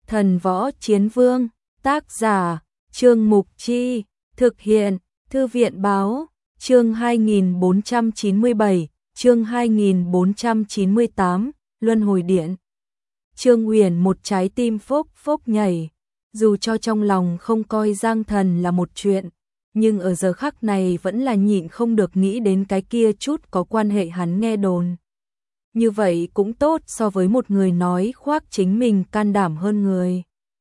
Thần Võ Chiến Vương, tác giả, Trương Mục Chi, thực hiện, Thư viện Báo, chương 2497, chương 2498, Luân Hồi Điện. Trương Uyển một trái tim phốc phốc nhảy, dù cho trong lòng không coi Giang Thần là một chuyện, nhưng ở giờ khắc này vẫn là nhịn không được nghĩ đến cái kia chút có quan hệ hắn nghe đồn. Như vậy cũng tốt so với một người nói khoác chính mình can đảm hơn người.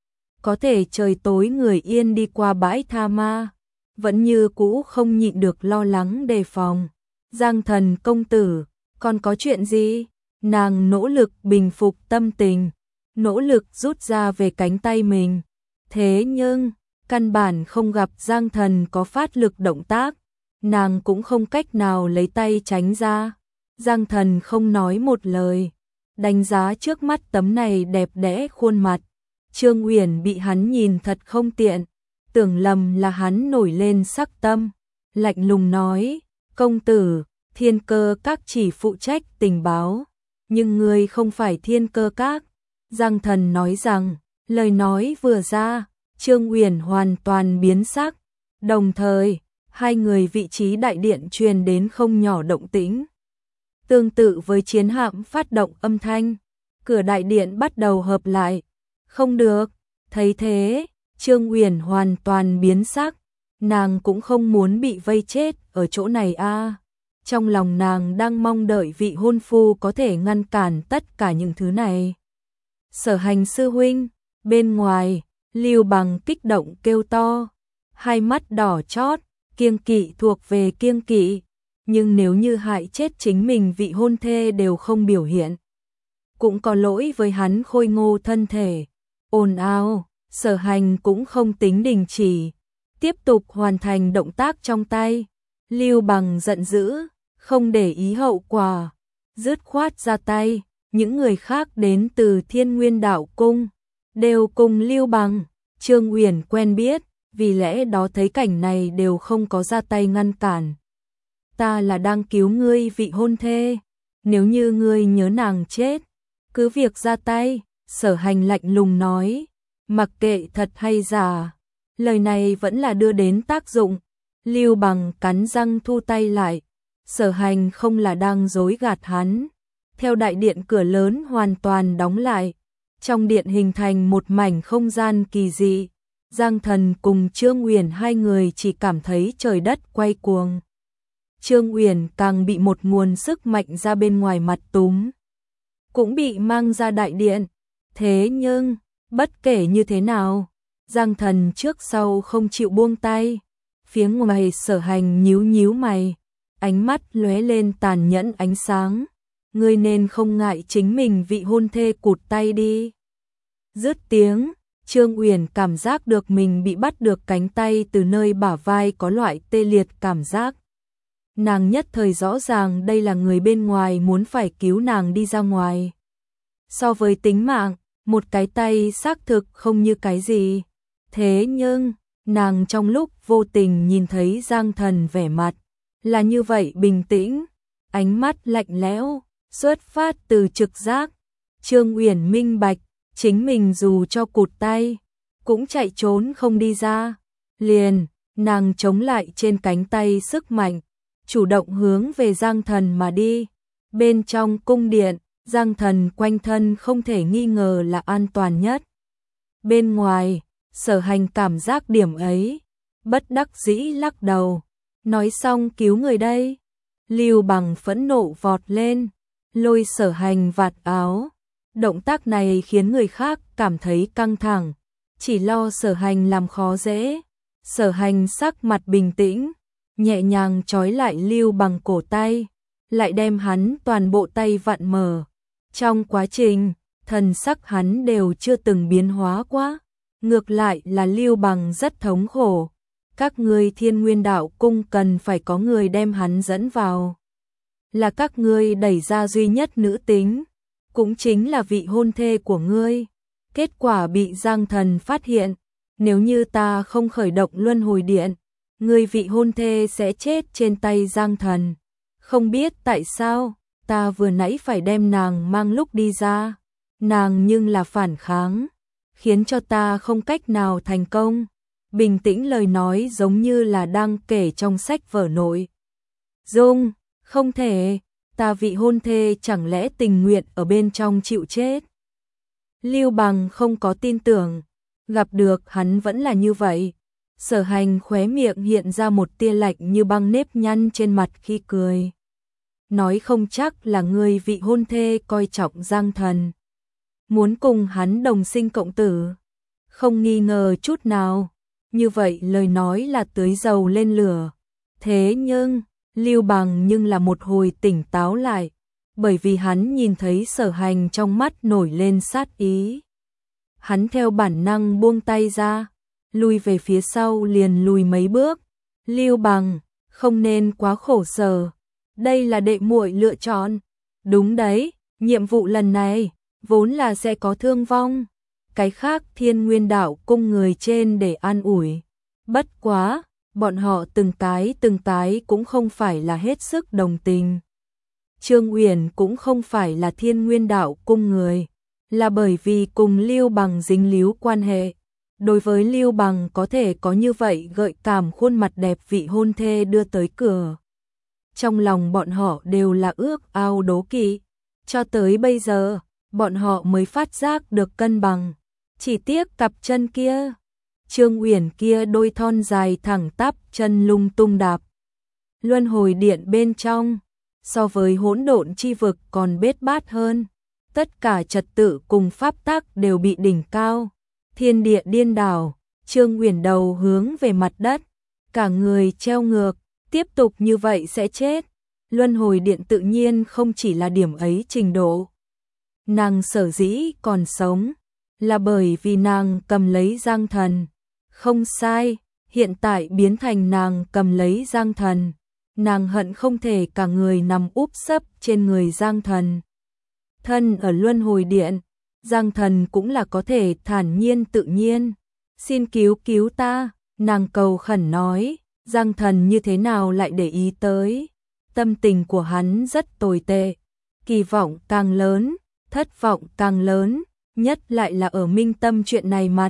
Có thể trời tối người yên đi qua bãi tha ma, vẫn như cũ không nhịn được lo lắng đề phòng. Giang Thần công tử, còn có chuyện gì? Nàng nỗ lực bình phục tâm tình, nỗ lực rút ra về cánh tay mình. Thế nhưng, căn bản không gặp Giang Thần có phát lực động tác, nàng cũng không cách nào lấy tay tránh ra. Giang Thần không nói một lời, đánh giá trước mắt tấm này đẹp đẽ khuôn mặt. Trương Uyển bị hắn nhìn thật không tiện, tưởng lầm là hắn nổi lên sắc tâm, lạnh lùng nói, công tử, Thiên Cơ Các chỉ phụ trách tình báo, nhưng ngươi không phải Thiên Cơ Các. Giang Thần nói rằng, lời nói vừa ra, Trương Uyển hoàn toàn biến sắc, đồng thời, hai người vị trí đại điện truyền đến không nhỏ động tĩnh. Tương tự với chiến hạm phát động âm thanh, cửa đại điện bắt đầu hợp lại. Không được, thấy thế, Trương Uyển hoàn toàn biến sắc, nàng cũng không muốn bị vây chết ở chỗ này a. Trong lòng nàng đang mong đợi vị hôn phu có thể ngăn cản tất cả những thứ này. Sở Hành sư huynh, bên ngoài, Lưu Bằng kích động kêu to, hai mắt đỏ chót, kiêng kỵ thuộc về kiêng kỵ, nhưng nếu như hại chết chính mình vị hôn thê đều không biểu hiện, cũng có lỗi với hắn khôi ngô thân thể. Ồn ào, Sở Hành cũng không tính đình chỉ, tiếp tục hoàn thành động tác trong tay. Lưu Bằng giận dữ, không để ý hậu quả, dứt khoát ra tay. Những người khác đến từ Thiên Nguyên Đạo Cung đều cùng Lưu Bằng, Trương Uyển quen biết, vì lẽ đó thấy cảnh này đều không có ra tay ngăn cản. Ta là đang cứu ngươi vị hôn thê, nếu như ngươi nhớ nàng chết, cứ việc ra tay. Sở Hành lạnh lùng nói, mặc kệ thật hay giả, lời này vẫn là đưa đến tác dụng. Lưu Bằng cắn răng thu tay lại, Sở Hành không là đang dối gạt hắn. Theo đại điện cửa lớn hoàn toàn đóng lại, trong điện hình thành một mảnh không gian kỳ dị. Giang Thần cùng Trương Uyển hai người chỉ cảm thấy trời đất quay cuồng. Trương Uyển càng bị một nguồn sức mạnh ra bên ngoài mặt túm, cũng bị mang ra đại điện. Thế nhưng, bất kể như thế nào, Giang Thần trước sau không chịu buông tay. Phía ngoài Sở Hành nhíu nhíu mày, ánh mắt lóe lên tàn nhẫn ánh sáng. Ngươi nên không ngại chính mình vị hôn thê cụt tay đi. Dứt tiếng, Trương Uyển cảm giác được mình bị bắt được cánh tay từ nơi bả vai có loại tê liệt cảm giác. Nàng nhất thời rõ ràng đây là người bên ngoài muốn phải cứu nàng đi ra ngoài. So với tính mạng, một cái tay xác thực không như cái gì. Thế nhưng, nàng trong lúc vô tình nhìn thấy Giang Thần vẻ mặt là như vậy bình tĩnh, ánh mắt lạnh lẽo, xuất phát từ trực giác. Trương Uyển minh bạch, chính mình dù cho cụt tay, cũng chạy trốn không đi ra. Liền, nàng chống lại trên cánh tay sức mạnh, chủ động hướng về Giang Thần mà đi. Bên trong cung điện, Giang Thần quanh thân không thể nghi ngờ là an toàn nhất. Bên ngoài, Sở Hành cảm giác điểm ấy, bất đắc dĩ lắc đầu. Nói xong cứu người đây. Lưu Bằng phẫn nộ vọt lên, lôi Sở Hành vạt áo. Động tác này khiến người khác cảm thấy căng thẳng, chỉ lo Sở Hành làm khó dễ. Sở Hành sắc mặt bình tĩnh, nhẹ nhàng trói lại Lưu Bằng cổ tay, lại đem hắn toàn bộ tay vặn mở. Trong quá trình, thần sắc hắn đều chưa từng biến hóa quá, ngược lại là Lưu Bằng rất thống khổ. Các ngươi Thiên Nguyên Đạo Cung cần phải có người đem hắn dẫn vào. Là các ngươi đẩy ra duy nhất nữ tính, cũng chính là vị hôn thê của ngươi. Kết quả bị Giang Thần phát hiện, nếu như ta không khởi động luân hồi điện, ngươi vị hôn thê sẽ chết trên tay Giang Thần. Không biết tại sao, ta vừa nãy phải đem nàng mang lúc đi ra, nàng nhưng là phản kháng. khiến cho ta không cách nào thành công. Bình tĩnh lời nói giống như là đang kể trong sách vở nội dung, không thể, ta vị hôn thê chẳng lẽ tình nguyện ở bên trong chịu chết. Lưu Bằng không có tin tưởng, gặp được hắn vẫn là như vậy. Sở Hành khóe miệng hiện ra một tia lạnh như băng nếp nhăn trên mặt khi cười. Nói không chắc là người vị hôn thê coi trọng Giang Thần, muốn cùng hắn đồng sinh cộng tử. Không nghi ngờ chút nào, như vậy lời nói là tưới dầu lên lửa. Thế nhưng, Lưu Bằng nhưng là một hồi tỉnh táo lại, bởi vì hắn nhìn thấy Sở Hành trong mắt nổi lên sát ý. Hắn theo bản năng buông tay ra, lùi về phía sau liền lùi mấy bước. Lưu Bằng, không nên quá khổ sở, đây là đệ muội lựa chọn. Đúng đấy, nhiệm vụ lần này vốn là sẽ có thương vong, cái khác Thiên Nguyên Đạo cung người trên để an ủi. Bất quá, bọn họ từng cái cũng không phải là hết sức đồng tình. Trương Uyển cũng không phải là Thiên Nguyên Đạo cung người, là bởi vì cùng Lưu Bằng dính líu quan hệ. Đối với Lưu Bằng có thể có như vậy gợi cảm khuôn mặt đẹp vị hôn thê đưa tới cửa, trong lòng bọn họ đều là ước ao đố kỵ. Cho tới bây giờ, bọn họ mới phát giác được cân bằng. Chỉ tiếc cặp chân kia, Trương Uyển kia đôi thon dài thẳng tắp chân lung tung đạp luân hồi điện bên trong, so với hỗn độn chi vực còn bết bát hơn. Tất cả trật tự cùng pháp tắc đều bị đỉnh cao, thiên địa điên đảo. Trương Uyển đầu hướng về mặt đất, cả người treo ngược, tiếp tục như vậy sẽ chết. Luân hồi điện tự nhiên không chỉ là điểm ấy trình độ. Nàng sở dĩ còn sống là bởi vì nàng cầm lấy Giang Thần. Không sai, hiện tại biến thành nàng cầm lấy Giang Thần. Nàng hận không thể cả người nằm úp sấp trên người Giang Thần. Thân ở luân hồi điện, Giang Thần cũng là có thể thản nhiên tự nhiên. Xin cứu cứu ta, nàng cầu khẩn nói. Giang Thần như thế nào lại để ý tới. Tâm tình của hắn rất tồi tệ, kỳ vọng càng lớn, thất vọng càng lớn, nhất lại là ở Minh Tâm chuyện này mặt.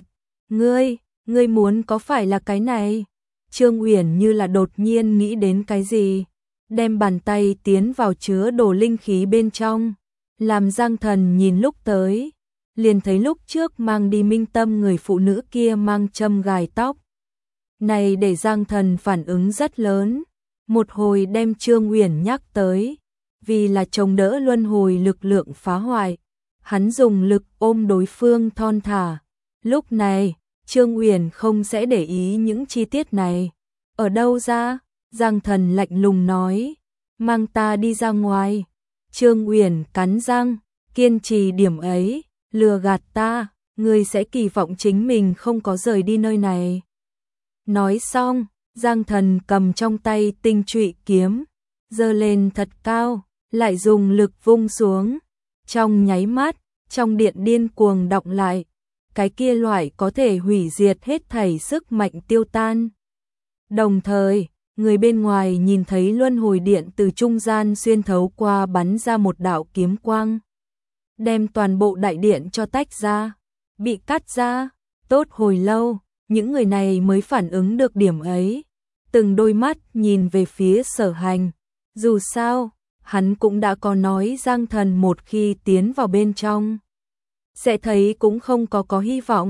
Ngươi muốn có phải là cái này? Trương Uyển như là đột nhiên nghĩ đến cái gì, đem bàn tay tiến vào chứa đồ linh khí bên trong, làm Giang Thần nhìn lúc tới, liền thấy lúc trước mang đi Minh Tâm người phụ nữ kia mang châm gài tóc. Này để Giang Thần phản ứng rất lớn, một hồi đem Trương Uyển nhắc tới, vì là chống đỡ luân hồi lực lượng phá hoại, hắn dùng lực ôm đối phương thon thả. Lúc này, Trương Uyển không sẽ để ý những chi tiết này. Ở đâu ra? Giang Thần lạnh lùng nói, mang ta đi ra ngoài. Trương Uyển cắn răng, kiên trì điểm ấy, lừa gạt ta, ngươi sẽ kỳ vọng chính mình không có rời đi nơi này. Nói xong, Giang Thần cầm trong tay tinh trụy kiếm, giơ lên thật cao, lại dùng lực vung xuống. Trong nháy mắt, trong điện điên cuồng động lại, cái kia loại có thể hủy diệt hết thảy sức mạnh tiêu tan. Đồng thời, người bên ngoài nhìn thấy luân hồi điện từ trung gian xuyên thấu qua bắn ra một đạo kiếm quang, đem toàn bộ đại điện cho tách ra, bị cắt ra. Tốt hồi lâu, những người này mới phản ứng được điểm ấy, từng đôi mắt nhìn về phía Sở Hành. Dù sao, hắn cũng đã có nói Giang Thần một khi tiến vào bên trong sẽ thấy cũng không có hy vọng.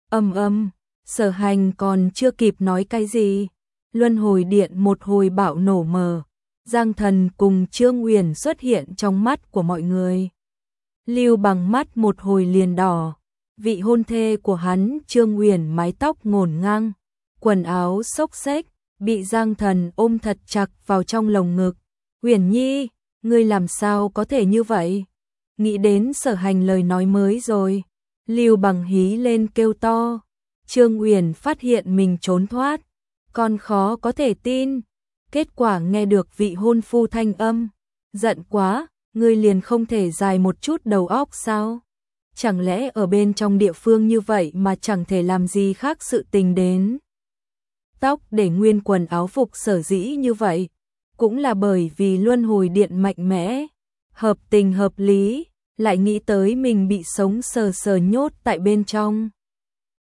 Sở Hành còn chưa kịp nói cái gì, luân hồi điện một hồi bạo nổ mờ, Giang Thần cùng Trương Uyển xuất hiện trong mắt của mọi người. Lưu Bằng mắt một hồi liền đỏ, vị hôn thê của hắn Trương Uyển mái tóc ngổn ngang, quần áo xốc xếch, bị Giang Thần ôm thật chặt vào trong lồng ngực. Uyển Nhi, ngươi làm sao có thể như vậy? Nghĩ đến Sở Hành lời nói mới rồi, Lưu Bằng hí lên kêu to. Trương Uyển phát hiện mình trốn thoát, còn khó có thể tin. Kết quả nghe được vị hôn phu thanh âm, giận quá, ngươi liền không thể dài một chút đầu óc sao? Chẳng lẽ ở bên trong địa phương như vậy mà chẳng thể làm gì khác sự tình đến? Tóc để nguyên quần áo phục sở dĩ như vậy, cũng là bởi vì luân hồi điện mạnh mẽ, hợp tình hợp lý, lại nghĩ tới mình bị sống sờ sờ nhốt tại bên trong.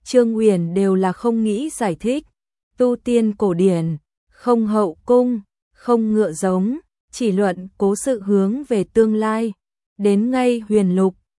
Trương Uyển đều là không nghĩ giải thích. Tu tiên cổ điển, không hậu cung, không ngựa giống, chỉ luận cố sự hướng về tương lai. Đến ngay Huyền Lục,